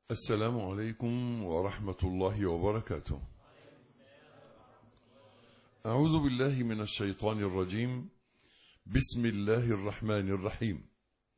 السلام عليكم ورحمة الله وبركاته. أعوذ بالله من الشيطان الرجيم. بسم الله الرحمن الرحيم.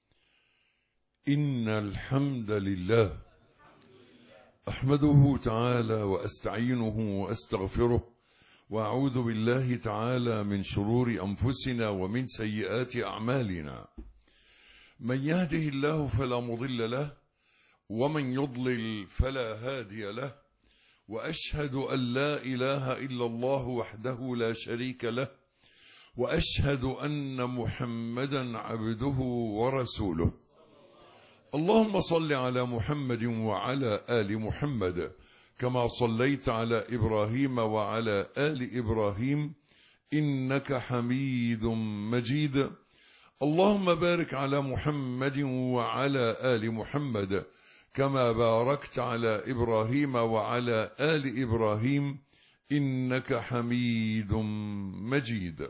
إن الحمد لله أحمده تعالى وأستعينه وأستغفره، وأعوذ بالله تعالى من شرور أنفسنا ومن سيئات أعمالنا. من يهده الله فلا مضل له، ومن يضلل فلا هادي له، وأشهد أن لا إله إلا الله وحده لا شريك له، وأشهد أن محمدا عبده ورسوله. اللهم صل على محمد وعلى آل محمد كما صليت على إبراهيم وعلى آل إبراهيم إنك حميد مجيد. اللهم بارك على محمد وعلى آل محمد كما باركت على إبراهيم وعلى آل إبراهيم إنك حميد مجيد.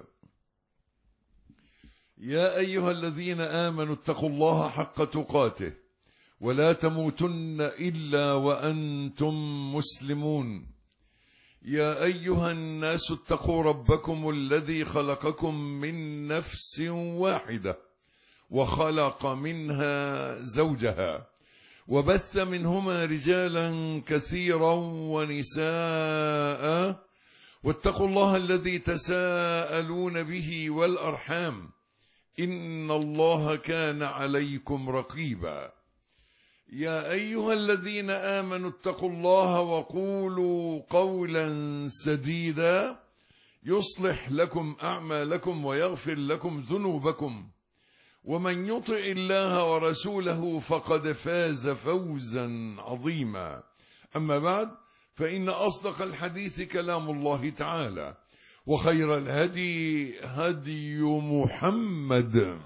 يا أيها الذين آمنوا اتقوا الله حق تقاته ولا تموتن إلا وأنتم مسلمون. يا أيها الناس اتقوا ربكم الذي خلقكم من نفس واحدة وخلق منها زوجها وبث منهما رجالا كثيرا ونساء، واتقوا الله الذي تساءلون به والأرحام إن الله كان عليكم رقيبا. يا أيها الذين آمنوا اتقوا الله وقولوا قولا سديدا يصلح لكم أعمالكم ويغفر لكم ذنوبكم، ومن يطع الله ورسوله فقد فاز فوزا عظيما. أما بعد، فإن أصدق الحديث كلام الله تعالى، وخير الهدي هدي محمد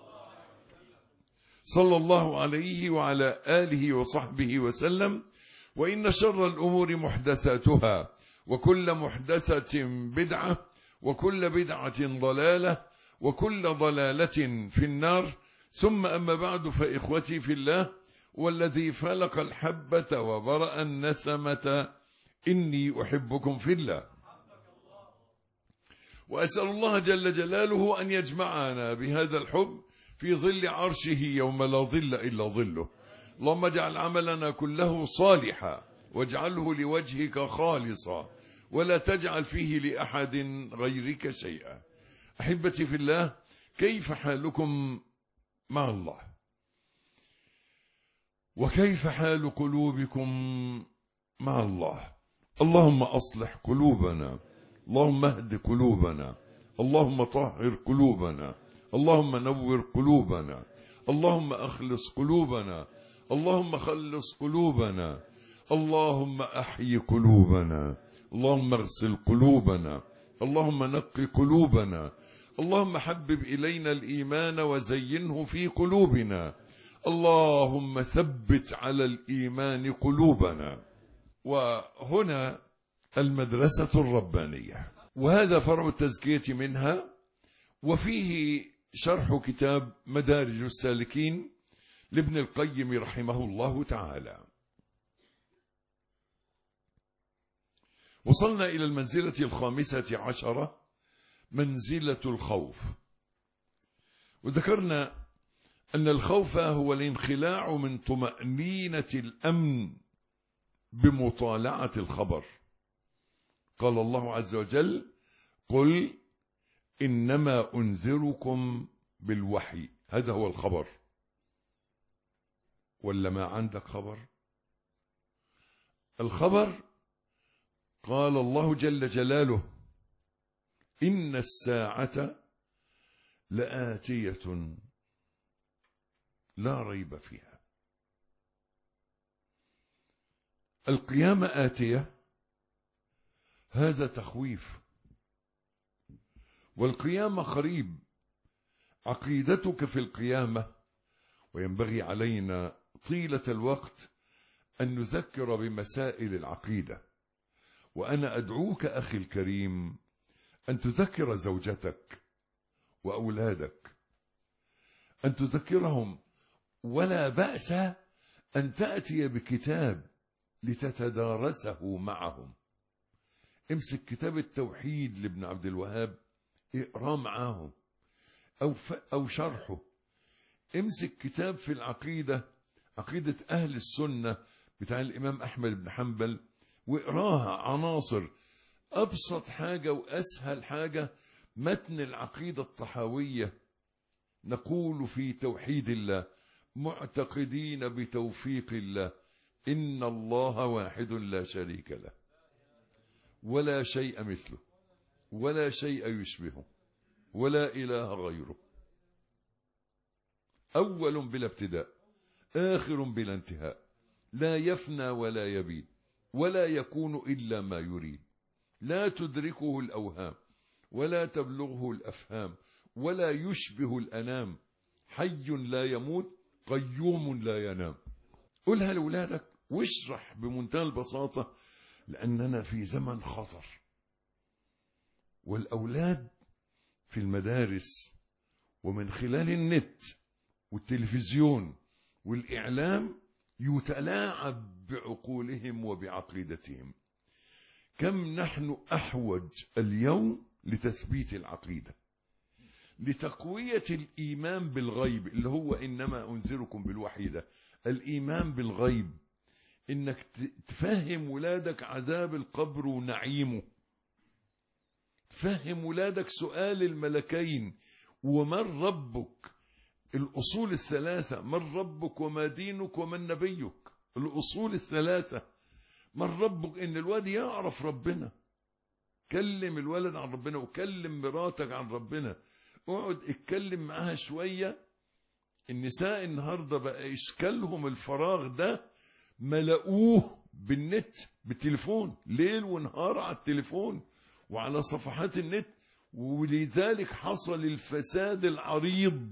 صلى الله عليه وعلى آله وصحبه وسلم. وإن شر الأمور محدثاتها، وكل محدثة بدعة، وكل بدعة ضلالة، وكل ضلالة في النار. ثم أما بعد، فإخوتي في الله، والذي فلق الحبة وبرأ النسمة، إني أحبكم في الله، وأسأل الله جل جلاله أن يجمعنا بهذا الحب في ظل عرشه يوم لا ظل إلا ظله. اللهم اجعل عملنا كله صالحا، واجعله لوجهك خالصا، ولا تجعل فيه لأحد غيرك شيئا. أحبتي في الله، كيف حالكم مع الله؟ وكيف حال قلوبكم مع الله؟ اللهم أصلح قلوبنا، اللهم اهد قلوبنا، اللهم طهر قلوبنا، اللهم نور قلوبنا، اللهم أخلص قلوبنا، اللهم خلص قلوبنا، اللهم أحيي قلوبنا، اللهم اغسل قلوبنا، اللهم نقي قلوبنا، اللهم حبب إلينا الإيمان وزينه في قلوبنا، اللهم ثبت على الإيمان قلوبنا. وهنا المدرسة الربانية، وهذا فرع التزكية منها، وفيه شرح كتاب مدارج السالكين لابن القيم رحمه الله تعالى. وصلنا إلى المنزلة الخامسة عشرة، منزلة الخوف. وذكرنا أن الخوف هو الانخلاع من طمأنينة الأمن بمطالعة الخبر. قال الله عز وجل: قل إنما أنذركم بالوحي. هذا هو الخبر. ولا ما عندك خبر؟ الخبر قال الله جل جلاله: إن الساعة لآتية لا ريب فيها. القيامة آتية، هذا تخويف، والقيامة قريب. عقيدتك في القيامة، وينبغي علينا طيلة الوقت أن نذكر بمسائل العقيدة. وأنا أدعوك أخي الكريم أن تذكر زوجتك وأولادك، أن تذكرهم، ولا بأس أن تأتي بكتاب لتتدارسه معهم. امسك كتاب التوحيد لابن عبد الوهاب اقرأ معاهم أو شرحه. امسك كتاب في العقيدة، عقيدة أهل السنة بتاع الإمام أحمد بن حنبل، واقراها عناصر. أبسط حاجة وأسهل حاجة متن العقيدة الطحاوية: نقول في توحيد الله معتقدين بتوفيق الله إن الله واحد لا شريك له ولا شيء مثله ولا شيء يشبهه ولا إله غيره، أول بلا ابتداء آخر بلا انتهاء، لا يفنى ولا يبيد ولا يكون إلا ما يريد، لا تدركه الأوهام ولا تبلغه الأفهام ولا يشبه الأنام، حي لا يموت قيوم لا ينام. قولها لأولادك واشرح بمنتهى البساطة، لأننا في زمن خطر، والأولاد في المدارس ومن خلال النت والتلفزيون والإعلام يتلاعب بعقولهم وبعقيدتهم. كم نحن أحوج اليوم لتثبيت العقيدة، لتقوية الإيمان بالغيب اللي هو إنما أنذركم بالوحي ده. الإيمان بالغيب إنك تفهم ولادك عذاب القبر ونعيمه، تفهم ولادك سؤال الملكين ومن ربك، الأصول الثلاثة: من ربك وما دينك ومن نبيك. الأصول الثلاثة: من ربك، إن الواد يعرف ربنا، كلم الولد عن ربنا وكلم مراتك عن ربنا، اقعد اتكلم معاها شوية. النساء النهاردة بقى إشكالهم الفراغ ده ملقوه بالنت، بالتليفون، ليل ونهار على التليفون وعلى صفحات النت، ولذلك حصل الفساد العريض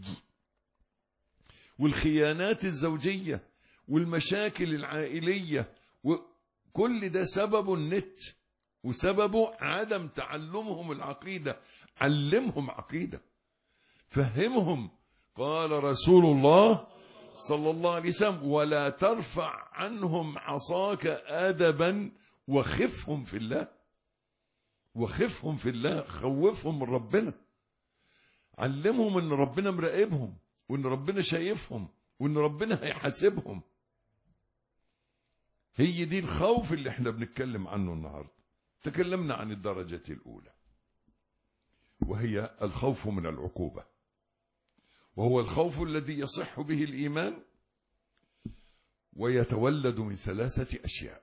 والخيانات الزوجية والمشاكل العائلية، وكل ده سببه النت وسببه عدم تعلمهم العقيدة. علمهم عقيدة، فهمهم. قال رسول الله صلى الله عليه وسلم: ولا ترفع عنهم عصاك أدبا وخفهم في الله. وخفهم في الله، خوفهم من ربنا، علمهم ان ربنا مراقبهم وان ربنا شايفهم وان ربنا هيحاسبهم. هي دي الخوف اللي احنا بنتكلم عنه النهارده. تكلمنا عن الدرجة الأولى وهي الخوف من العقوبة، وهو الخوف الذي يصح به الإيمان ويتولد من ثلاثة أشياء.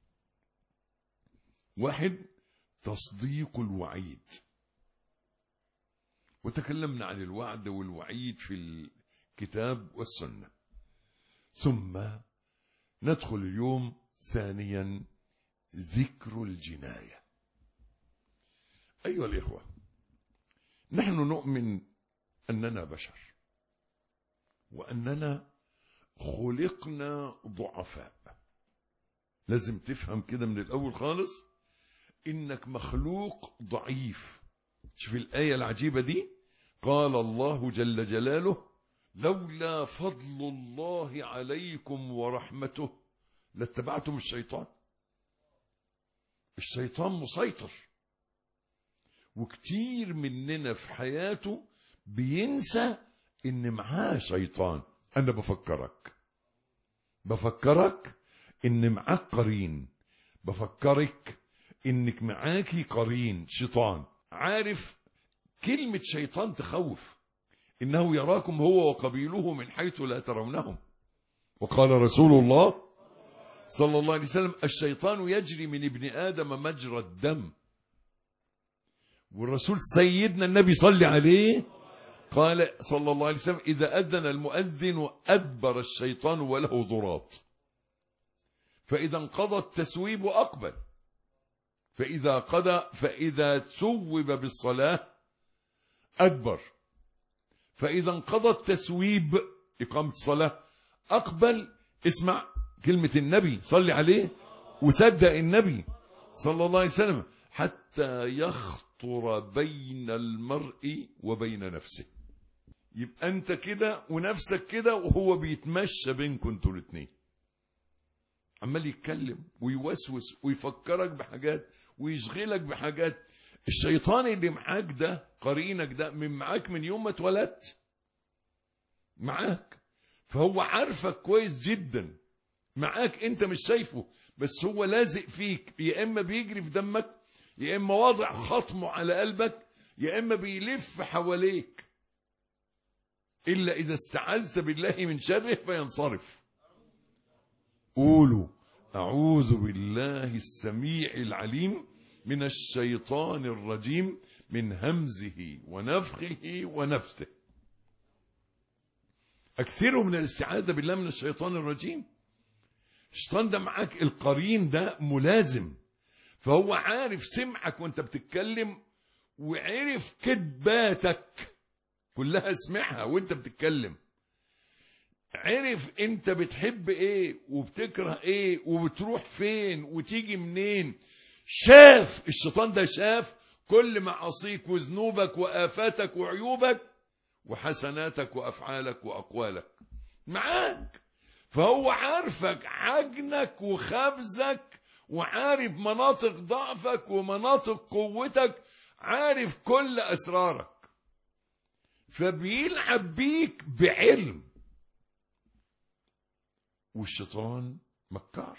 واحد، تصديق الوعيد، وتكلمنا عن الوعد والوعيد في الكتاب والسنة. ثم ندخل اليوم ثانيا ذكر الجناية. أيها الإخوة، نحن نؤمن أننا بشر وأننا خلقنا ضعفاء. لازم تفهم كده من الأول خالص إنك مخلوق ضعيف. شوف الآية العجيبة دي: قال الله جل جلاله: لولا فضل الله عليكم ورحمته لاتبعتم الشيطان. الشيطان مسيطر، وكتير مننا في حياته بينسى إن معاه شيطان. أنا بفكرك إن معاك قرين، بفكرك إنك معاكي قرين شيطان. عارف كلمة شيطان تخوف، إنه يراكم هو وقبيله من حيث لا ترونهم. وقال رسول الله صلى الله عليه وسلم: الشيطان يجري من ابن آدم مجرى الدم. والرسول سيدنا النبي صلى عليه قال صلى الله عليه وسلم: إذا أذن المؤذن أدبر الشيطان وله ضراط، فإذا انقضى التسويب أقبل، فإذا ثوب بالصلاة أدبر، فإذا انقضى التسويب إقامة الصلاة أقبل. اسمع كلمة النبي صلي عليه وصدق النبي صلى الله عليه وسلم: حتى يخطر بين المرء وبين نفسه. يبقى أنت كده ونفسك كده وهو بيتمشى بينكم انتوا الاثنين. عمال يتكلم ويوسوس ويفكرك بحاجات ويشغلك بحاجات. الشيطان اللي معاك ده، قرينك ده، معاك من يوم ما اتولدت معاك، فهو عارفك كويس جدا، معاك انت مش شايفه، بس هو لازق فيك، يا اما بيجري في دمك، يا اما واضع خطمه على قلبك، يا اما بيلف حواليك، الا اذا استعذت بالله من شره فينصرف. قولوا اعوذ بالله السميع العليم من الشيطان الرجيم من همزه ونفخه ونفثه. اكثروا من الاستعاذة بالله من الشيطان الرجيم. الشيطان ده معاك، القرين ده ملازم، فهو عارف سمعك وانت بتتكلم، وعرف كذباتك كلها سمعها وانت بتتكلم، عرف انت بتحب ايه وبتكره ايه وبتروح فين وتيجي منين. شاف الشيطان ده، شاف كل معاصيك وذنوبك وآفاتك وعيوبك وحسناتك وأفعالك وأقوالك معاك، فهو عارفك عجنك وخبزك، وعارف مناطق ضعفك ومناطق قوتك، عارف كل أسرارك، فبيلعب بيك بعلم. والشيطان مكار،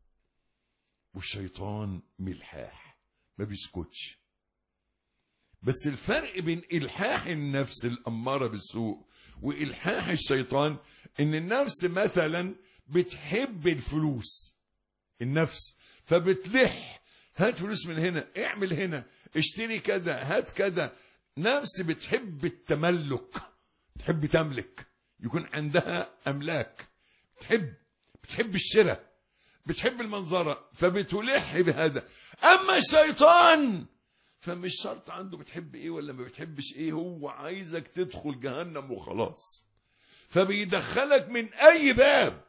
والشيطان ملحاح ما بيسكتش. بس الفرق بين إلحاح النفس الأمارة بالسوء وإلحاح الشيطان، إن النفس مثلا بتحب الفلوس، النفس، فبتلح، هات فلوس من هنا، اعمل هنا، اشتري كذا، هات كذا. نفس بتحب التملك، تحب تملك، يكون عندها أملاك، بتحب الشراء، بتحب المنظرة، فبتلح بهذا. أما الشيطان فمش شرط عنده بتحب ايه ولا ما بتحبش ايه، هو عايزك تدخل جهنم وخلاص، فبيدخلك من اي باب.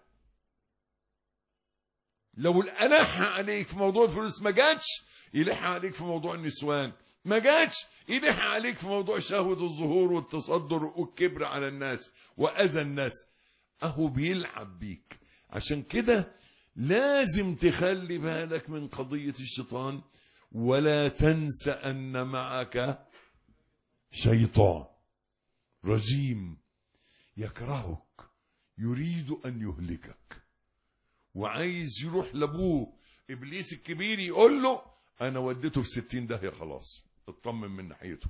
لو الألح عليك في موضوع الفلوس ما جاتش، يلح عليك في موضوع النسوان، ما جاتش يلح عليك في موضوع شهوة الظهور والتصدر والكبر على الناس وأذى الناس. اهو بيلعب بيك. عشان كده لازم تخلي بالك من قضية الشيطان، ولا تنس أن معك شيطان رجيم يكرهك، يريد أن يهلكك، وعايز يروح لأبوه إبليس الكبير يقول له أنا وديته في 60 داهية، خلاص اطمن من ناحيته،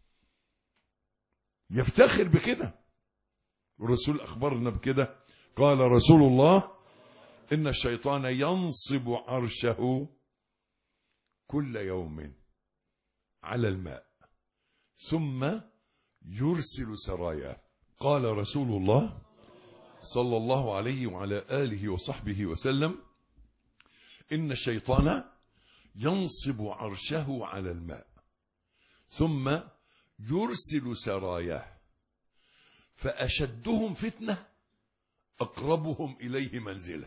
يفتخر بكده. والرسول أخبرنا بكده، قال رسول الله إن الشيطان ينصب عرشه كل يوم على الماء ثم يرسل سراياه. قال رسول الله صلى الله عليه وعلى آله وصحبه وسلم إن الشيطان ينصب عرشه على الماء ثم يرسل سراياه، فأشدهم فتنة أقربهم إليه منزلة.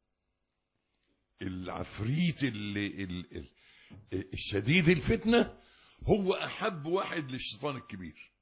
العفريت الشديد الفتنة هو أحب واحد للشيطان الكبير.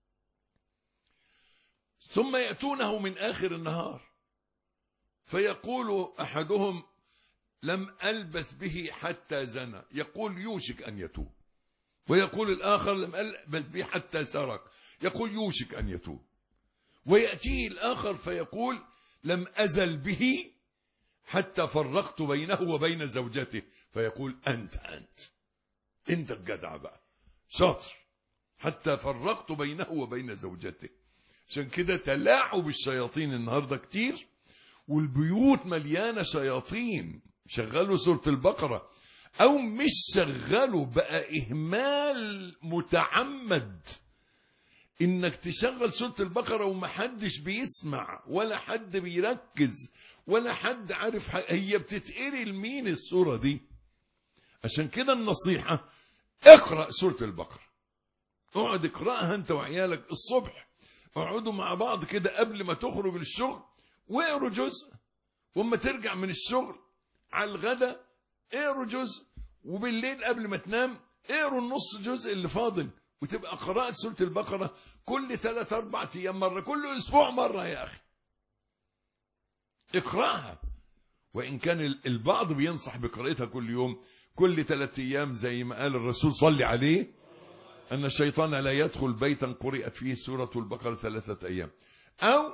ثم يأتونه من آخر النهار فيقول أحدهم لم ألبث به حتى زنى، يقول يوشك أن يتوب، ويقول الآخر لم ألبث به حتى سرق، يقول يوشك أن يتوب، ويأتيه الآخر فيقول لم أزل به حتى فرقت بينه وبين زوجته، فيقول أنت الجدع بقى شاطر، حتى فرقت بينه وبين زوجته. عشان كده تلاعب الشياطين النهاردة كتير، والبيوت مليانة شياطين. شغلوا سورة البقرة أو مش شغلوا، بقى إهمال متعمد إنك تشغل سورة البقرة ومحدش بيسمع ولا حد بيركز ولا حد عارف هي بتتقري لمين السورة دي. عشان كده النصيحة اقرأ سورة البقرة، اقعد اقرأها انت وعيالك الصبح، اقعدوا مع بعض كده قبل ما تخرج للشغل واقروا جزء، وما ترجع من الشغل على الغدا اقروا جزء، وبالليل قبل ما تنام اقروا النص جزء اللي فاضل، وتبقى قراءة سورة البقرة كل 3-4 أيام مرة، كل أسبوع مرة. يا أخي اقرأها وإن كان البعض بينصح بقراءتها كل يوم، كل 3 أيام، زي ما قال الرسول صلى عليه أن الشيطان لا يدخل بيتا قرئت فيه سورة البقرة 3 أيام. أو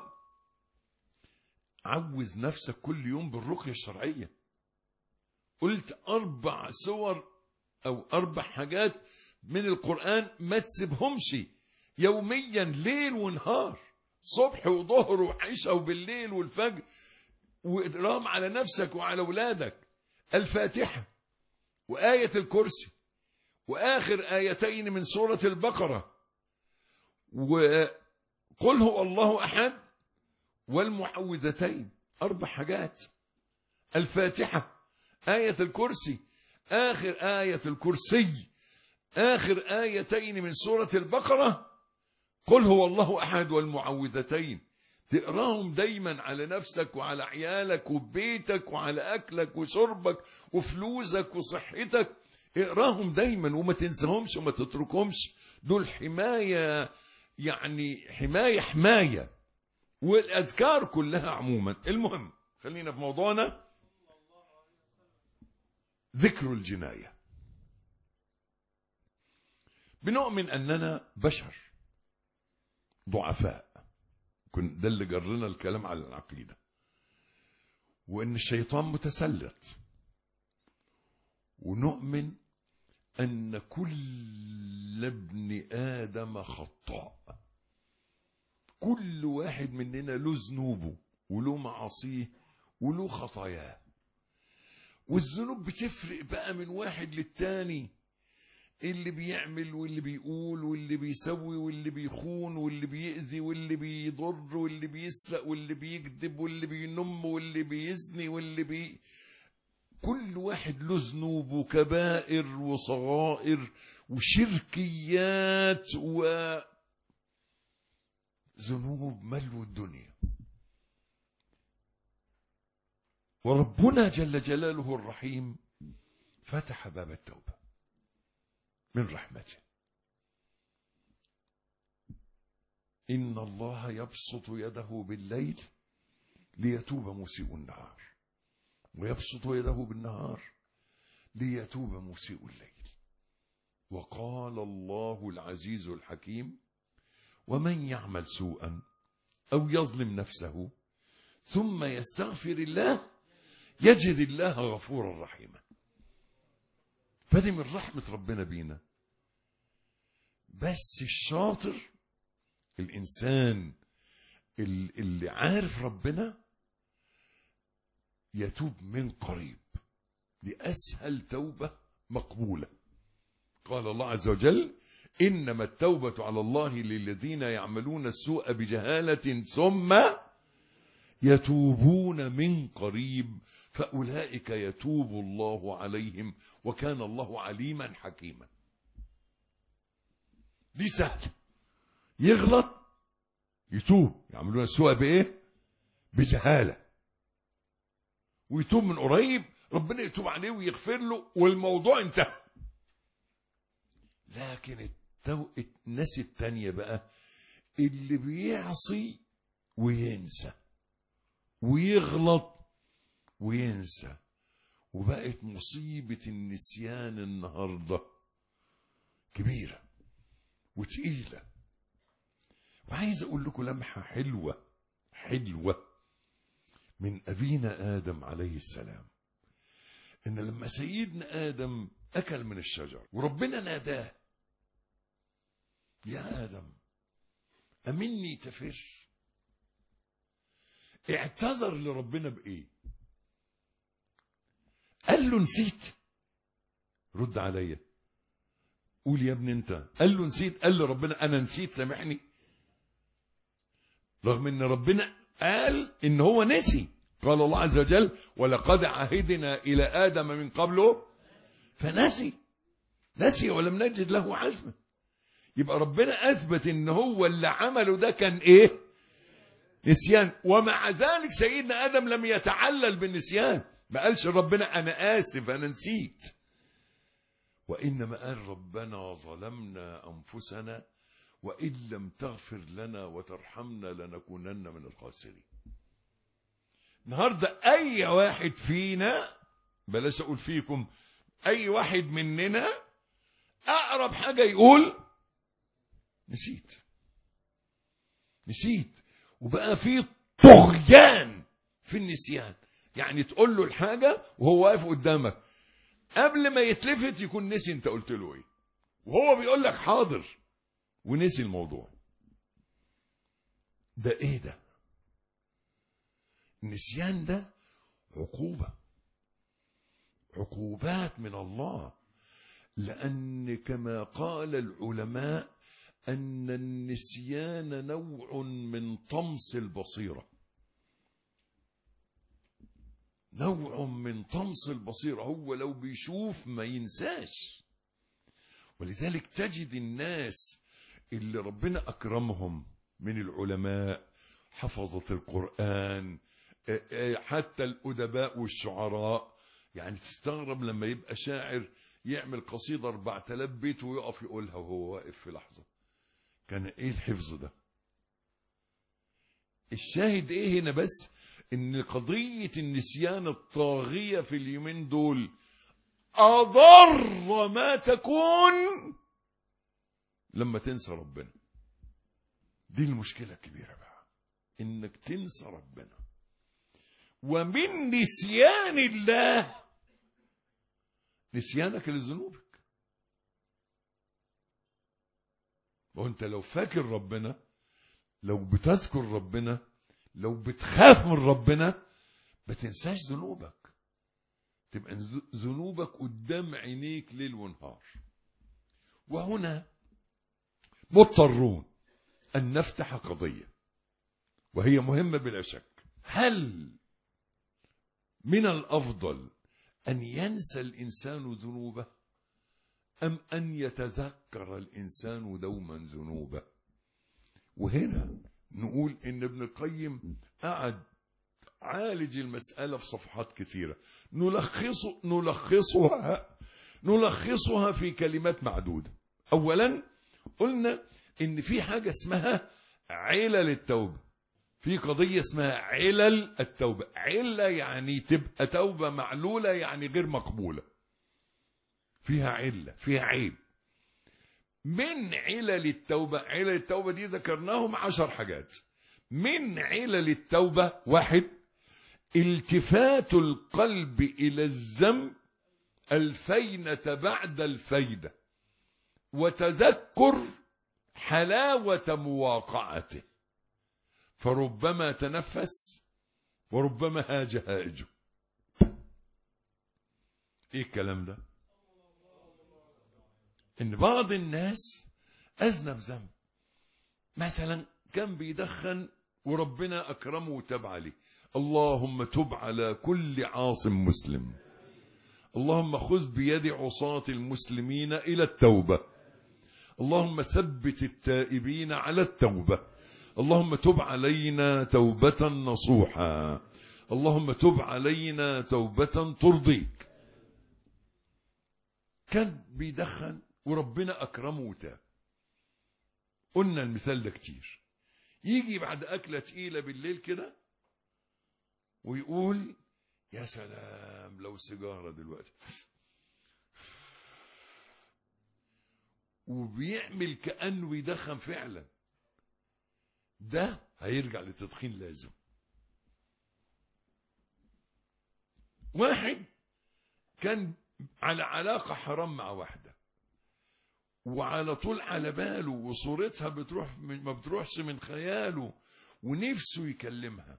عوز نفسك كل يوم بالرقية الشرعية. قلت 4 سور أو 4 حاجات من القرآن ما تسيبهمش يوميا، ليل ونهار، صبح وظهر وعشاء وبالليل والفجر، وإدرام على نفسك وعلى أولادك. الفاتحة وآية الكرسي وآخر آيتين من سورة البقرة، وقل هو الله أحد، والمعوذتين. 4 حاجات: الفاتحة، آية الكرسي، آخر آية الكرسي، آخر آيتين من سورة البقرة، قل هو الله أحد، والمعوذتين. تقراهم دايما على نفسك وعلى عيالك وبيتك وعلى أكلك وشربك وفلوسك وصحتك. اقراهم دايما وما تنساهمش وما تتركهمش. دول حماية، يعني حماية، والأذكار كلها عموما. المهم خلينا في موضوعنا، ذكر الجناية. بنؤمن أننا بشر ضعفاء، ده اللي جرنا الكلام على العقيدة، وأن الشيطان متسلط، ونؤمن أن كل ابن آدم خطاء. كل واحد مننا له ذنوبه وله معاصيه وله خطاياه، والذنوب بتفرق بقى من واحد للتاني، اللي بيعمل واللي بيقول واللي بيسوي واللي بيخون واللي بيأذي واللي بيضر واللي بيسرق واللي بيكذب واللي بينم واللي بيزني كل واحد له ذنوب وكبائر وصغائر وشركيات وذنوب ملو الدنيا. وربنا جل جلاله الرحيم فتح باب التوبة من رحمته. إن الله يبسط يده بالليل ليتوب مسيء النهار، ويبسط يده بالنهار ليتوب مسيء الليل. وقال الله العزيز الحكيم: ومن يعمل سوءا أو يظلم نفسه ثم يستغفر الله يجد الله غفورا رحيما. فدي من رحمة ربنا بينا. بس الشاطر، الإنسان اللي عارف ربنا، يتوب من قريب. دي أسهل توبة مقبولة. قال الله عز وجل: إنما التوبة على الله للذين يعملون السوء بجهالة ثم يتوبون من قريب فأولئك يتوب الله عليهم وكان الله عليما حكيما. دي سهل، يغلط يتوب. يعملون السوء بإيه؟ بجهالة، ويتوب من قريب، ربنا يتوب عليه ويغفر له والموضوع انتهى. لكن الناس التانية بقى اللي بيعصي وينسى ويغلط وينسى، وبقت مصيبة النسيان النهاردة كبيرة وتقيلة. وعايز أقول لكم لمحة حلوة من أبينا آدم عليه السلام. إن لما سيدنا آدم أكل من الشجر وربنا ناداه: يا آدم أمني تفر، اعتذر لربنا بإيه؟ قال له نسيت. رد عليا، قول يا ابني انت. قال له نسيت. قال له ربنا أنا نسيت سامحني، رغم ان ربنا قال ان هو نسي. قال الله عز وجل: ولقد عهدنا إلى آدم من قبله نسي ولم نجد له عزما. يبقى ربنا أثبت ان هو اللي عمله ده كان ايه؟ نسيان. ومع ذلك سيدنا آدم لم يتعلل بالنسيان، ما قالش ربنا أنا آسف أنا نسيت، وإنما قال ربنا ظلمنا أنفسنا وإن لم تغفر لنا وترحمنا لنكونن من الخاسرين. النهاردة أي واحد فينا، بلاش أقول فيكم، أي واحد مننا أقرب حاجة يقول نسيت. وبقى في طغيان في النسيان. يعني تقول له الحاجة وهو واقف قدامك، قبل ما يتلفت يكون نسي انت قلت له ايه، وهو بيقول لك حاضر ونسي الموضوع. ده ايه ده؟ النسيان ده عقوبات من الله. لأن كما قال العلماء أن النسيان نوع من طمس البصيرة، هو لو بيشوف ما ينساش. ولذلك تجد الناس اللي ربنا أكرمهم من العلماء، حفظة القرآن، حتى الأدباء والشعراء، يعني تستغرب لما يبقى شاعر يعمل قصيدة 4000 بيت ويقف يقولها وهو واقف في لحظة. كان ايه الحفظ ده؟ الشاهد ايه هنا بس؟ ان قضية النسيان الطاغية في اليومين دول اضر ما تكون لما تنسى ربنا. دي المشكلة الكبيرة بقى، انك تنسى ربنا. ومن نسيان الله نسيانك لذنوبك. وانت لو فاكر ربنا، لو بتذكر ربنا، لو بتخاف من ربنا، ما تنساش ذنوبك. تبقى ذنوبك قدام عينيك ليل ونهار. وهنا مضطرون أن نفتح قضية، وهي مهمة بلا شك. هل من الأفضل أن ينسى الإنسان ذنوبه، أم أن يتذكر الإنسان دوما ذنوبه؟ وهنا نقول إن ابن القيم قعد عالج المسألة في صفحات كثيرة، نلخصها في كلمات معدودة. أولا قلنا إن في حاجة اسمها علل التوبة، في قضية اسمها علل التوبة. علة يعني تبقى توبة معلولة، يعني غير مقبولة، فيها علة، فيها عيب. من علل التوبة دي ذكرناهم 10 حاجات. من علل التوبة: 1، التفات القلب إلى الذنب الفينة بعد الفيدة، وتذكر حلاوة مواقعته، فربما تنفس وربما هاج هاجه. ايه الكلام ده؟ ان بعض الناس اذنب ذنب، مثلا كان بيدخن وربنا اكرمه وتاب عليه. اللهم تب على كل عاصم مسلم، اللهم خذ بيد عصاة المسلمين الى التوبة، اللهم ثبت التائبين على التوبة، اللهم تب علينا توبة نصوحا، اللهم تب علينا توبة ترضيك. كان بيدخن وربنا أكرمه وتاب. قلنا المثال ده كتير. يجي بعد أكلة تقيلة بالليل كده ويقول يا سلام لو سيجارة دلوقتي، وبيعمل كأنه يدخن فعلا. ده هيرجع للتدخين لازم. واحد كان على علاقة حرام مع واحدة، وعلى طول على باله وصورتها ما بتروحش من خياله، ونفسه يكلمها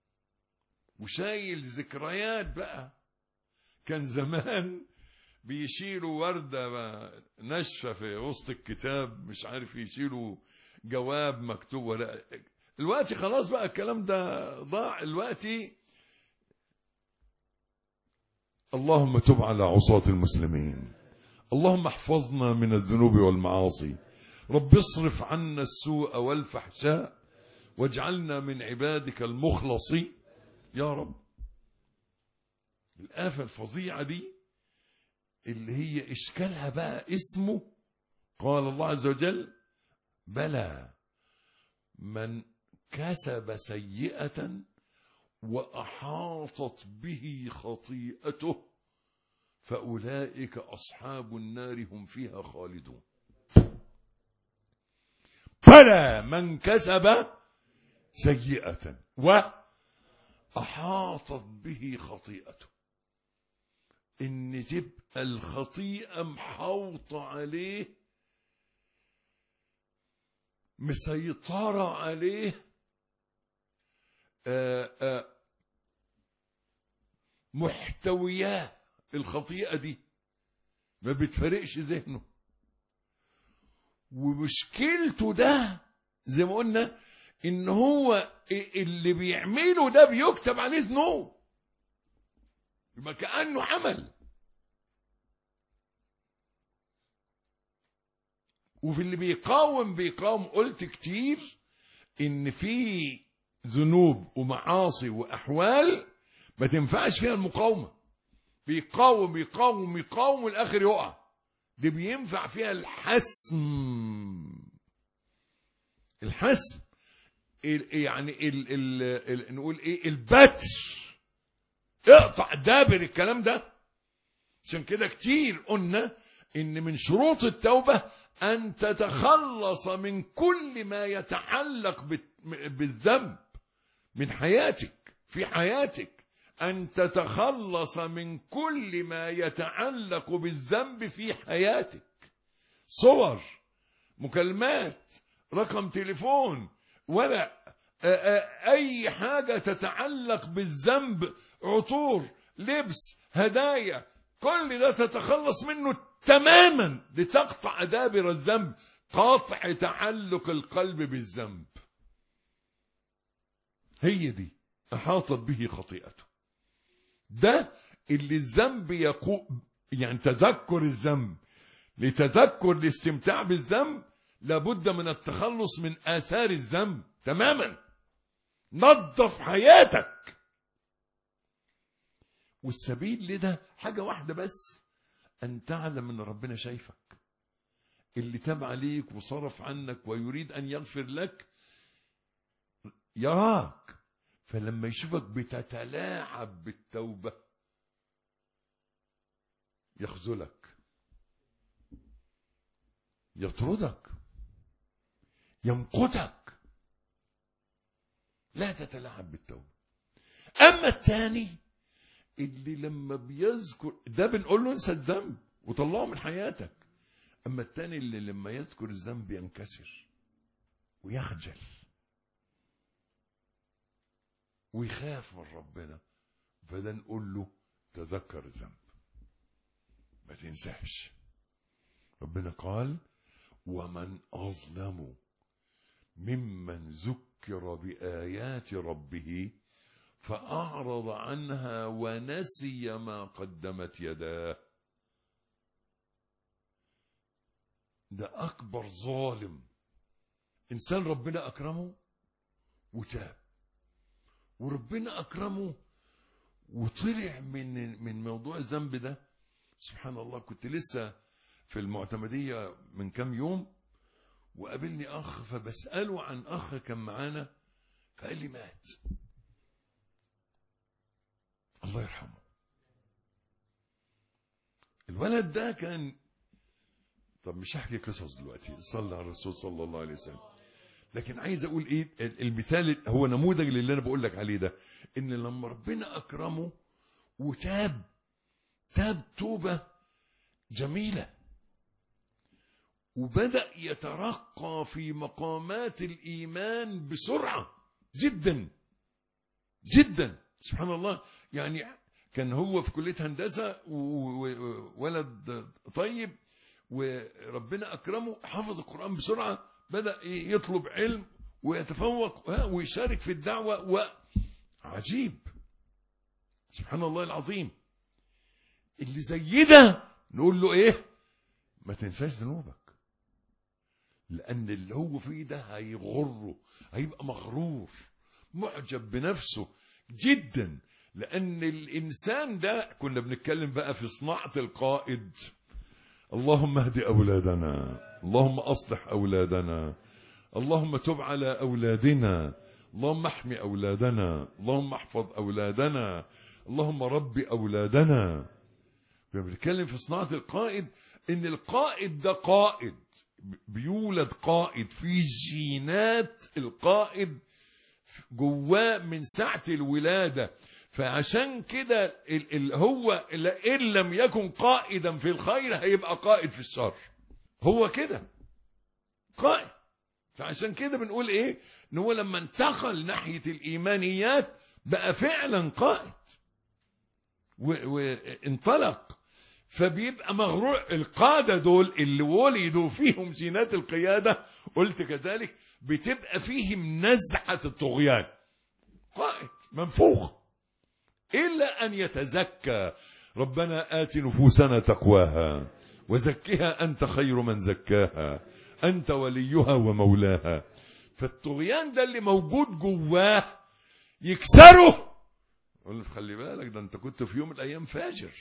وشايل ذكريات بقى. كان زمان بيشيلوا وردة ناشفة في وسط الكتاب، مش عارف يشيلوا جواب مكتوب ولا. الوقت خلاص بقى الكلام ده ضاع. الوقت اللهم تب على عصاة المسلمين، اللهم احفظنا من الذنوب والمعاصي، رب اصرف عنا السوء والفحشاء، واجعلنا من عبادك المخلصين يا رب. الآفة الفظيعة دي اللي هي إشكالها بقى اسمه، قال الله عز وجل: بلى من كسب سيئة وأحاطت به خطيئته فأولئك أصحاب النار هم فيها خالدون. بلى من كسب سيئة وأحاطت به خطيئته، إن تبقى الخطيئة محوطة عليه، مسيطرة عليه، محتوياه. الخطيئة دي ما بتفرقش ذهنه، ومشكلته ده زي ما قلنا ان هو اللي بيعمله ده بيكتب عليه ذنوب، يبقى كأنه عمل. وفي اللي بيقاوم قلت كتير ان في ذنوب ومعاصي واحوال ما تنفعش فيها المقاومة، بيقاوم والاخر يقع. دي بينفع فيها الحسم يعني نقول ايه، البتر، اقطع دابر الكلام ده. عشان كده كتير قلنا ان من شروط التوبة ان تتخلص من كل ما يتعلق بالذنب من حياتك، في حياتك أن تتخلص من كل ما يتعلق بالذنب في حياتك، صور، مكالمات، رقم تليفون، ولا أي حاجة تتعلق بالذنب، عطور، لبس، هدايا، كل ده تتخلص منه تماما لتقطع دابر الذنب، قاطع تعلق القلب بالذنب. هي دي أحاطت به خطيئته. ده اللي الذنب يعني تذكر الذنب، لتذكر الاستمتاع بالذنب لابد من التخلص من آثار الذنب تماما. نظف حياتك، والسبيل لده حاجة واحدة بس، أن تعلم أن ربنا شايفك، اللي تاب عليك وصرف عنك ويريد أن يغفر لك يراك، فلما يشوفك بتتلاعب بالتوبة يخذلك، يطردك، يمقتك. لا تتلاعب بالتوبة. أما الثاني اللي لما بيذكر ده بنقول له انسى الذنب وطلعه من حياتك. أما الثاني اللي لما يذكر الذنب ينكسر ويخجل ويخاف من ربنا، فده نقول له تذكر الذنب، ما تنساش. ربنا قال: ومن أظلم ممن ذكر بآيات ربه فأعرض عنها ونسي ما قدمت يداه. ده أكبر ظالم إنسان ربنا أكرمه وتاب، وربنا أكرمه وطلع من موضوع الذنب ده. سبحان الله، كنت لسه في المعتمدية من كام يوم وقابلني أخ، فبسأله عن أخ كان معانا، فقال لي مات، الله يرحمه. الولد ده كان، طب مش هحكي قصص دلوقتي، صلى على الرسول صلى الله عليه وسلم، لكن عايز اقول ايه، المثال هو نموذج اللي انا بقول لك عليه ده، ان لما ربنا اكرمه وتاب توبة جميلة، وبدأ يترقى في مقامات الإيمان بسرعة جدا جدا. سبحان الله، يعني كان هو في كلية هندسة وولد طيب، وربنا أكرمه حفظ القرآن بسرعة، بدأ يطلب علم ويتفوق ويشارك في الدعوة، وعجيب سبحان الله العظيم. اللي زي ده نقول له ايه؟ ما تنساش ذنوبك، لأن اللي هو فيه ده هيغره، هيبقى مغرور معجب بنفسه جدا. لأن الإنسان ده، كنا بنتكلم بقى في صناعة القائد، اللهم اهد أولادنا، اللهم أصلح أولادنا، اللهم تب على أولادنا، اللهم احمي أولادنا، اللهم احفظ أولادنا، اللهم ربي أولادنا. بنتكلم في صناعة القائد، إن القائد ده قائد بيولد قائد في جينات القائد جواه من ساعة الولادة. فعشان كده هو إن لم يكن قائدا في الخير هيبقى قائد في الشر، هو كده قائد. فعشان كده بنقول ايه، ان هو لما انتقل ناحية الإيمانيات بقى فعلا قائد وانطلق. فبيبقى مغرور. القادة دول اللي ولدوا فيهم جينات القيادة، قلت كذلك، بتبقى فيهم نزعة الطغيان، قائد منفوخ، إلا أن يتزكى. ربنا آت نفوسنا تقواها وزكها أنت خير من زكاها أنت وليها ومولاها. فالطغيان ده اللي موجود جواه يكسره. قلت خلي بالك، ده أنت كنت في يوم من الأيام فاجر،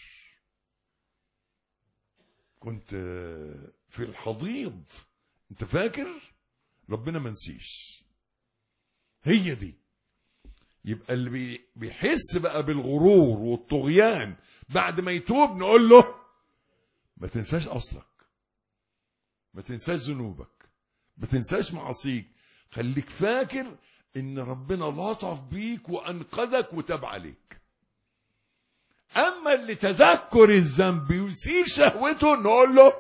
كنت في الحضيض، أنت فاكر؟ ربنا ما نسيش. هي دي. يبقى اللي بيحس بقى بالغرور والطغيان بعد ما يتوب نقول له ما تنساش أصلك، ما تنساش ذنوبك، ما تنساش معاصيك، خليك فاكر ان ربنا لطف بيك وانقذك وتاب عليك. اما اللي تذكر الذنب يثير شهوته نقول له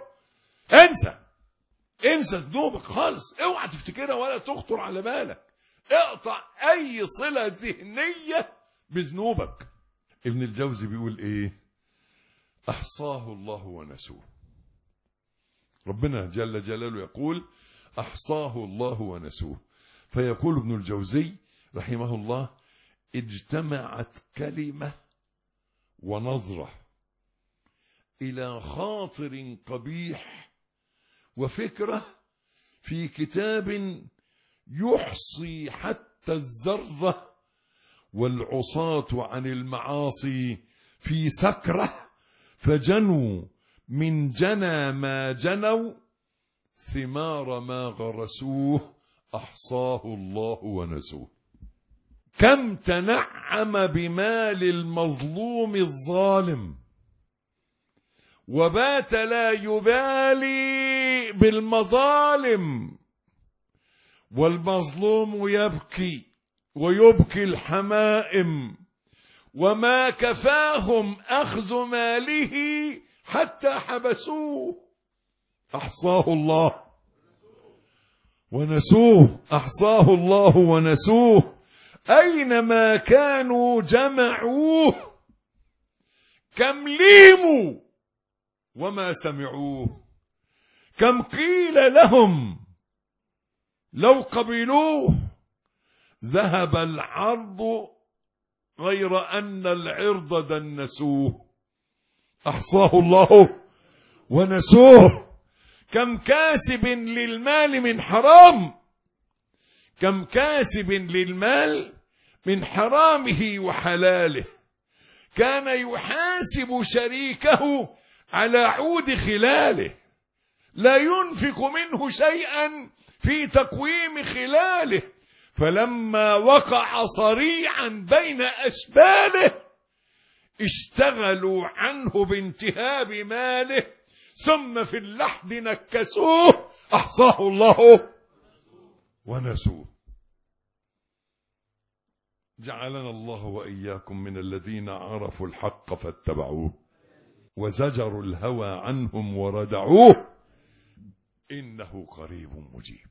انسى ذنوبك خالص، اوعى تفتكرها ولا تخطر على بالك، اقطع اي صلة ذهنية بذنوبك. ابن الجوزي بيقول ايه؟ احصاه الله ونسوه. ربنا جل جلاله يقول احصاه الله ونسوه. فيقول ابن الجوزي رحمه الله: اجتمعت كلمة ونظرة إلى خاطر قبيح وفكرة في كتاب يحصي حتى الذرة، والعصاة عن المعاصي في سكرة، فجنوا من جنى ما جنوا ثمار ما غرسوه، أحصاه الله ونسوه. كم تنعم بمال المظلوم الظالم وبات لا يبالي بالمظالم، والمظلوم يبكي ويبكي الحمائم، وما كفاهم أخذ ماله حتى حبسوه، أحصاه الله ونسوه، أحصاه الله ونسوه. أينما كانوا جمعوه، كم ليموا وما سمعوه، كم قيل لهم لو قبلوه، ذهب العرض غير أن العرض دنسوه، أحصاه الله ونسوه. كم كاسب للمال من حرام، كم كاسب للمال من حرامه وحلاله، كان يحاسب شريكه على عود خلاله، لا ينفق منه شيئا في تقويم خلاله، فلما وقع صريعا بين أشباله اشتغلوا عنه بانتهاب ماله، ثم في اللحد نكسوه، أحصاه الله ونسوه. جعلنا الله وإياكم من الذين عرفوا الحق فاتبعوه وزجروا الهوى عنهم وردعوه، إنه قريب مجيب.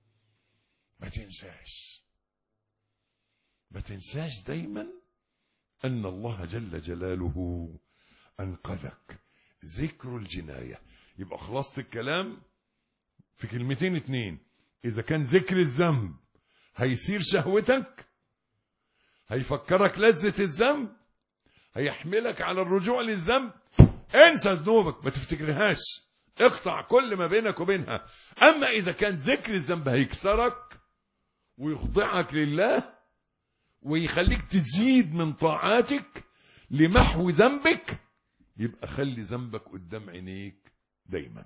ما تنساش دايما أن الله جل جلاله أنقذك. ذكر الجناية. يبقى خلاصة الكلام في كلمتين اتنين: إذا كان ذكر الذنب هيثير شهوتك، هيفكرك لذة الذنب، هيحملك على الرجوع للذنب، انسى ذنوبك ما تفتكرهاش، اقطع كل ما بينك وبينها. أما إذا كان ذكر الذنب هيكسرك ويخضعك لله ويخليك تزيد من طاعاتك لمحو ذنبك، يبقى خلي ذنبك قدام عينيك دايما.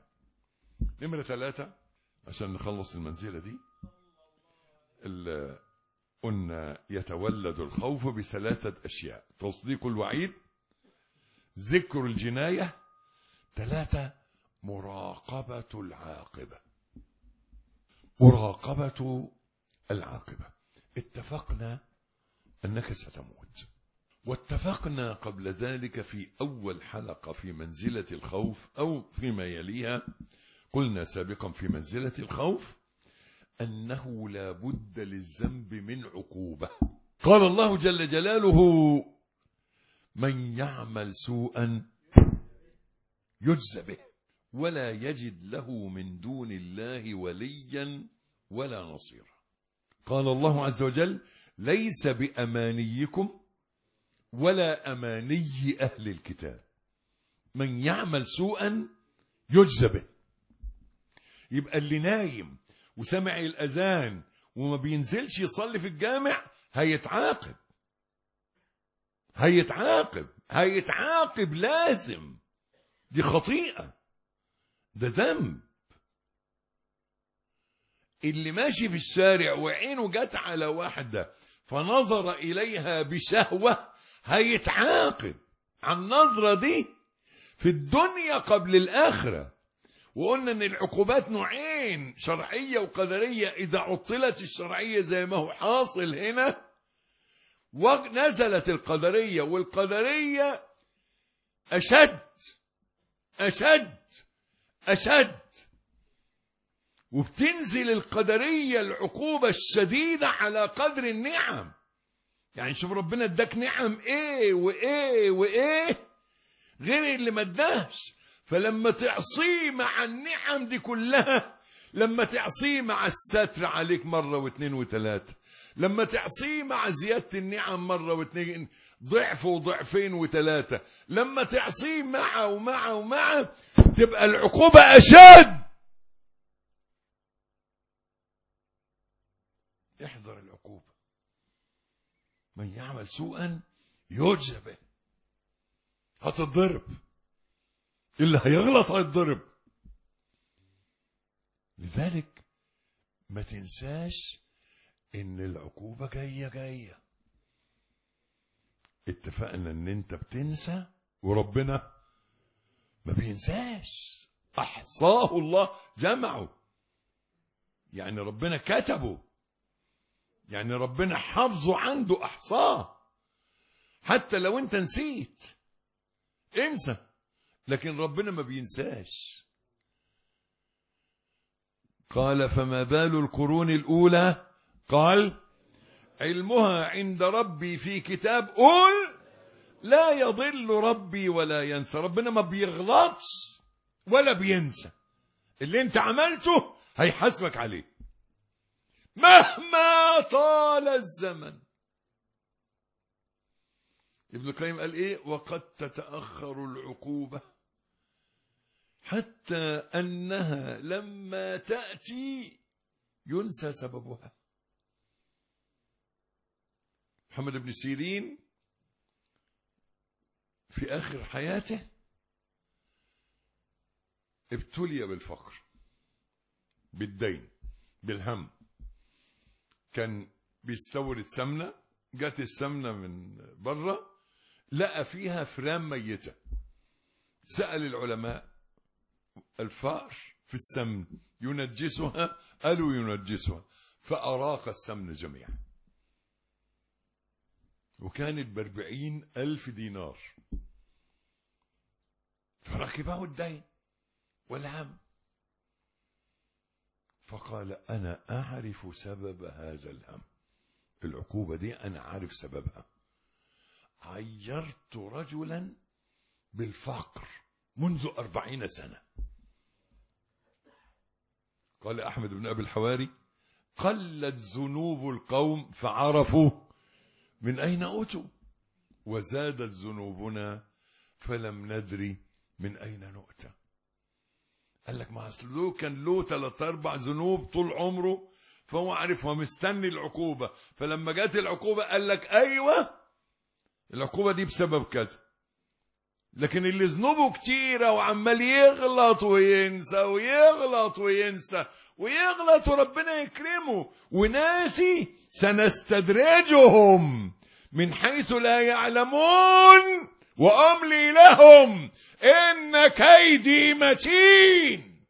نمرة 3 عشان نخلص المنزلة دي، قلنا يتولد الخوف بثلاثة أشياء: تصديق الوعيد، ذكر الجناية، 3 مراقبة العاقبة. مراقبة العاقبة، اتفقنا أنك ستموت، واتفقنا قبل ذلك في أول حلقة في منزلة الخوف أو فيما يليها، قلنا سابقا في منزلة الخوف أنه لا بد للذنب من عقوبة. قال الله جل جلاله: من يعمل سوءا يجزى به ولا يجد له من دون الله وليا ولا نصيرا. قال الله عز وجل: ليس بأمانيكم ولا أماني أهل الكتاب، من يعمل سوءا يجزى به. يبقى اللي نايم وسمع الأذان وما بينزلش يصلي في الجامع هيتعاقب، هيتعاقب لازم، دي خطيئة، ده ذنب. اللي ماشي في الشارع وعينه جت على واحدة فنظر إليها بشهوة هيتعاقب عن النظرة دي في الدنيا قبل الآخرة. وقلنا ان العقوبات نوعين، شرعية وقدرية. إذا عطلت الشرعية زي ما هو حاصل هنا ونزلت القدرية، والقدرية أشد، وبتنزل القدرية العقوبة الشديدة على قدر النعم. يعني شوف ربنا اداك نعم ايه وايه وايه غير اللي ما اداهش، فلما تعصيه مع النعم دي كلها، لما تعصيه مع الستر عليك مرة واثنين وثلاثة، لما تعصيه مع زيادة النعم مرة واثنين، ضعف وضعفين وثلاثة، لما تعصيه ومع تبقى العقوبة أشد. احذر العقوبة. من يعمل سوءا يجزى به، هتتضرب، اللي هيغلط هيتضرب. لذلك ما تنساش ان العقوبة جاية. اتفقنا ان انت بتنسى وربنا ما بينساش، احصاه الله، جمعه، يعني ربنا كتبه، يعني ربنا حافظه عنده، احصاه. حتى لو انت نسيت انسى، لكن ربنا ما بينساش. قال: فما بال القرون الأولى؟ قال: علمها عند ربي في كتاب، قل لا يضل ربي ولا ينسى. ربنا ما بيغلطش ولا بينسى، اللي انت عملته هيحاسبك عليه مهما طال الزمن. ابن القيم قال ايه؟ وقد تتأخر العقوبة حتى أنها لما تأتي ينسى سببها. محمد بن سيرين في آخر حياته ابتلي بالفقر، بالدين، بالهم. كان بيستورد سمنة، جات السمنة من بره لقى فيها فرام ميتة. سأل العلماء: الفأر في السمن ينجسها؟ قالوا ينجسها، فأراق السمن جميعا. وكانت ب40,000 دينار، فركبه الدين والهم. فقال: أنا أعرف سبب هذا الهم، العقوبة دي أنا عارف سببها. عيرت رجلا بالفقر منذ 40 سنة. قال أحمد بن أبي الحواري: قلت ذنوب القوم فعرفوا من أين أتوا، وزادت ذنوبنا فلم ندري من أين نؤتى. قال لك ما أصل له كان له 3-4 ذنوب طول عمره، فهو عارفها، مستني العقوبة، فلما جات العقوبة قال لك أيوة العقوبة دي بسبب كذا. لكن اللي ذنوبه كتيرة وعمال يغلط وينسى ويغلط وينسى ويغلط وربنا يكرمه، وناسي سنستدرجهم من حيث لا يعلمون وأملي لهم إن كيدي متين.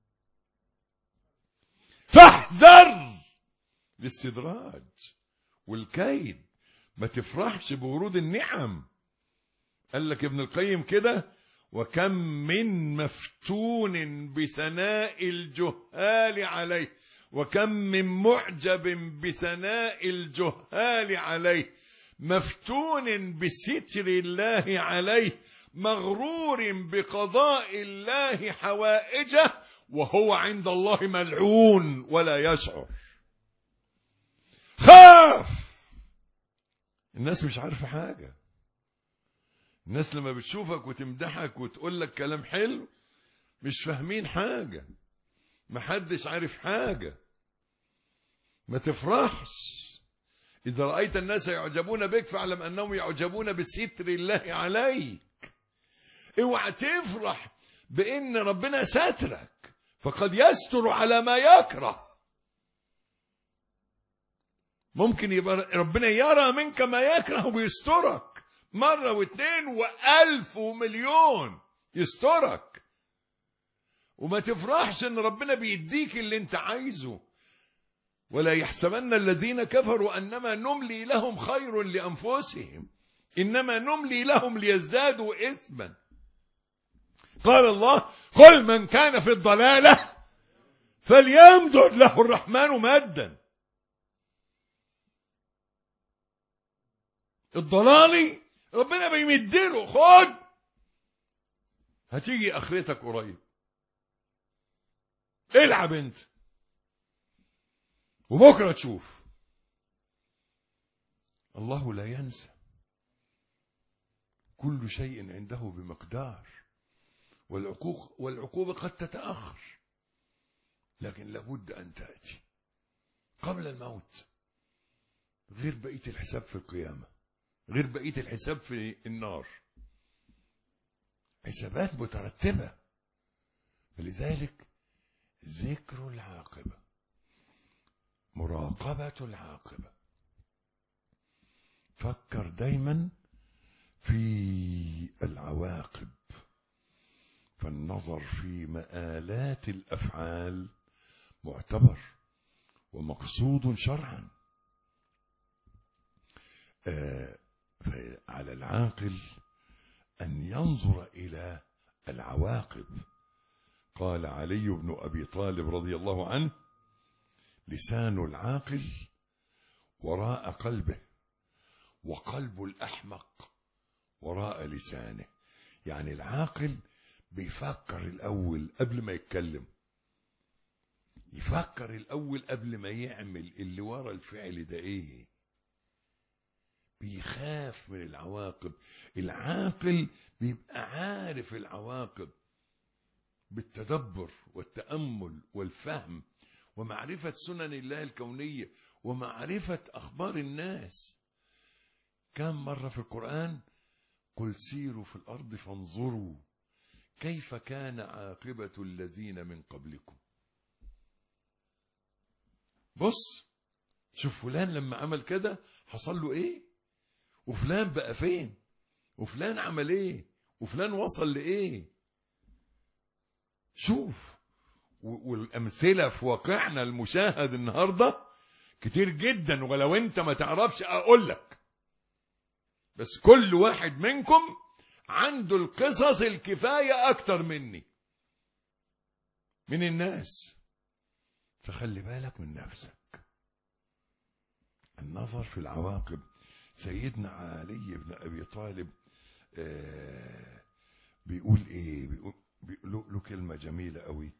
فاحذر الاستدراج والكيد، ما تفرحش بورود النعم. قال لك ابن القيم كده: وكم من مفتون بثناء الجهال عليه، وكم من معجب بثناء الجهال عليه، مفتون بستر الله عليه، مغرور بقضاء الله حوائجه، وهو عند الله ملعون ولا يشعر. خاف. الناس مش عارفة حاجة. الناس لما بتشوفك وتمدحك وتقول لك كلام حلو مش فاهمين حاجة، محدش عارف حاجة. ما تفرحش. إذا رأيت الناس يعجبون بك فاعلم أنهم يعجبون بستر الله عليك. اوعى تفرح بأن ربنا سترك، فقد يستر على ما يكره. ممكن يبقى ربنا يرى منك ما يكره ويسترك مرة واثنين وألف ومليون، يسترك. وما تفرحش ان ربنا بيديك اللي انت عايزه. ولا يحسبن الذين كفروا انما نملي لهم خير لانفسهم انما نملي لهم ليزدادوا اثما. قال الله: قل من كان في الضلالة فليمدد له الرحمن مدا. الضلالي ربنا بيمدله، خد هتيجي اخرتك قريب، العب انت وبكره تشوف. الله لا ينسى، كل شيء عنده بمقدار، والعقوبة قد تتأخر، لكن لابد أن تأتي قبل الموت، غير بقية الحساب في القيامة، غير بقية الحساب في النار. حسابات مترتبة. فلذلك ذكر العاقبة، مراقبة العاقبة. فكر دايما في العواقب، فالنظر في مآلات الأفعال معتبر ومقصود شرعا. فعلى العاقل أن ينظر إلى العواقب. قال علي بن أبي طالب رضي الله عنه: لسان العاقل وراء قلبه، وقلب الأحمق وراء لسانه. يعني العاقل بيفكر الأول قبل ما يتكلم، يفكر الأول قبل ما يعمل اللي ورا الفعل ده ايه. بيخاف من العواقب. العاقل بيبقى عارف العواقب بالتدبر والتأمل والفهم ومعرفة سنن الله الكونية ومعرفة أخبار الناس. كم مرة في القرآن: قل سيروا في الأرض فانظروا كيف كان عاقبة الذين من قبلكم. بص شوف فلان لما عمل كده حصل له ايه، وفلان بقى فين، وفلان عمل ايه، وفلان وصل لايه. شوف. والامثله في واقعنا المشاهد النهارده كتير جدا، ولو انت ما تعرفش اقول لك، بس كل واحد منكم عنده القصص الكفايه اكتر مني من الناس. فخلي بالك من نفسك. النظر في العواقب. سيدنا علي بن أبي طالب بيقول ايه، بيقول له كلمة جميلة قوي.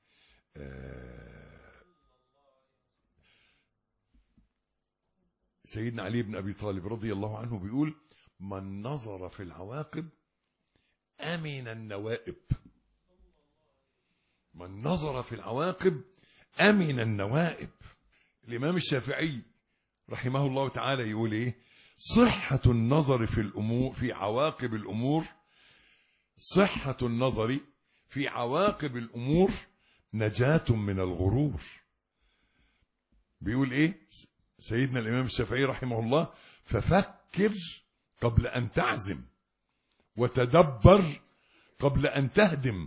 سيدنا علي بن أبي طالب رضي الله عنه بيقول: من نظر في العواقب أمن النوائب. من نظر في العواقب أمن النوائب. الإمام الشافعي رحمه الله تعالى يقول ايه: صحة النظر في الأمور في عواقب الأمور، صحة النظر في عواقب الأمور نجاة من الغرور. بيقول ايه سيدنا الامام الشافعي رحمه الله؟ ففكر قبل ان تعزم، وتدبر قبل ان تهدم،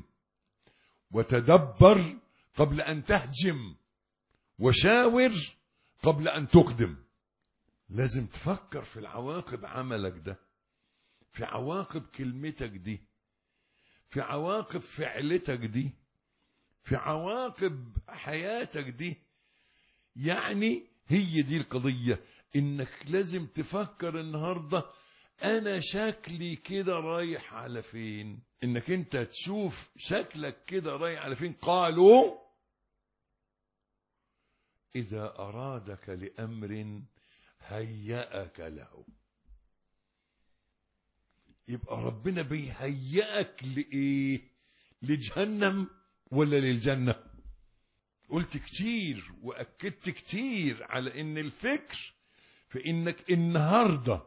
وتدبر قبل ان تهجم، وشاور قبل ان تقدم. لازم تفكر في العواقب عملك ده، في عواقب كلمتك دي، في عواقب فعلتك دي، في عواقب حياتك دي. يعني هي دي القضية، انك لازم تفكر النهاردة انا شكلي كده رايح على فين. انك انت تشوف شكلك كده رايح على فين. قالوا اذا ارادك لامر هيأك له. يبقى ربنا بيهيئك لإيه؟ لجهنم ولا للجنة؟ قلت كتير وأكدت كتير على إن الفكر في إنك النهاردة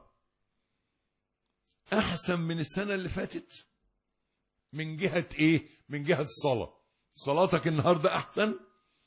أحسن من السنة اللي فاتت. من جهة إيه؟ من جهة الصلاة. صلاتك النهاردة أحسن،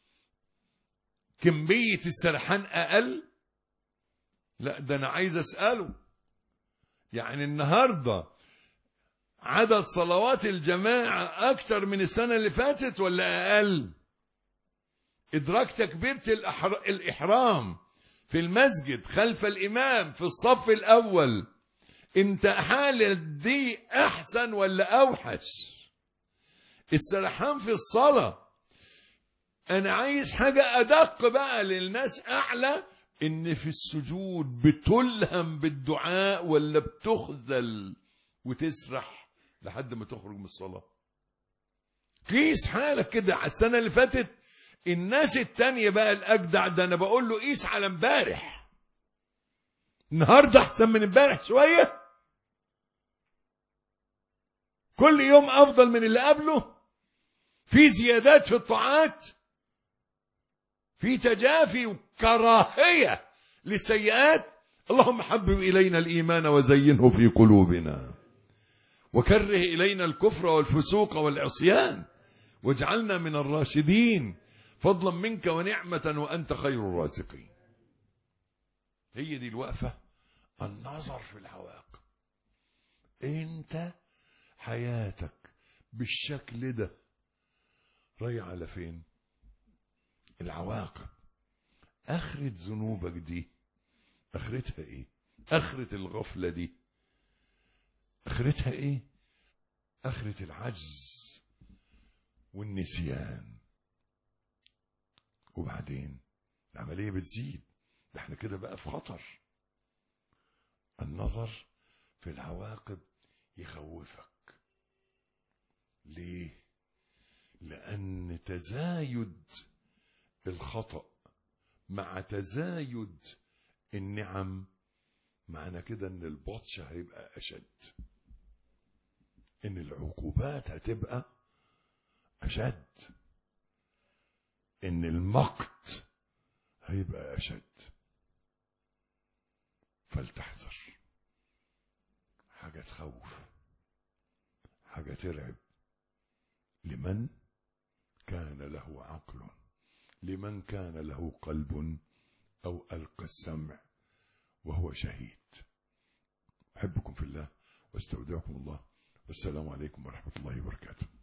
كمية السرحان أقل. لا ده أنا عايز أسأله، يعني النهاردة عدد صلوات الجماعة أكتر من السنة اللي فاتت ولا أقل؟ إدراك تكبيرة الإحرام في المسجد خلف الإمام في الصف الأول، أنت حالة دي أحسن ولا أوحش؟ السرحان في الصلاة. أنا عايز حاجة أدق بقى للناس أعلى، إن في السجود بتلهم بالدعاء ولا بتخذل وتسرح لحد ما تخرج من الصلاة. قيس حالك كده على السنة اللي فاتت. الناس التانية بقى الأجدع ده أنا بقول له قيس على امبارح. النهاردة أحسن من امبارح شوية، كل يوم أفضل من اللي قبله، في زيادات في الطاعات، في تجافي وكراهية للسيئات. اللهم حبب إلينا الإيمان وزينه في قلوبنا، وكره إلينا الكفر والفسوق والعصيان، واجعلنا من الراشدين فضلا منك ونعمة وأنت خير الرازقين. هي دي الوقفة، النظر في العواقب. انت حياتك بالشكل ده رايح على فين؟ العواقب. آخرة ذنوبك دي آخرتها ايه؟ آخرة الغفلة دي آخرتها ايه؟ آخرة العجز والنسيان. وبعدين العملية بتزيد، ده احنا كده بقى في خطر. النظر في العواقب يخوفك. ليه؟ لأن تزايد الخطأ مع تزايد النعم معنى كده ان البطش هيبقى أشد، ان العقوبات هتبقى أشد، ان المقت هيبقى أشد. فلتحذر. حاجة تخوف، حاجة ترعب لمن كان له عقل، لمن كان له قلب أو ألقى السمع وهو شهيد. أحبكم في الله واستودعكم الله، والسلام عليكم ورحمة الله وبركاته.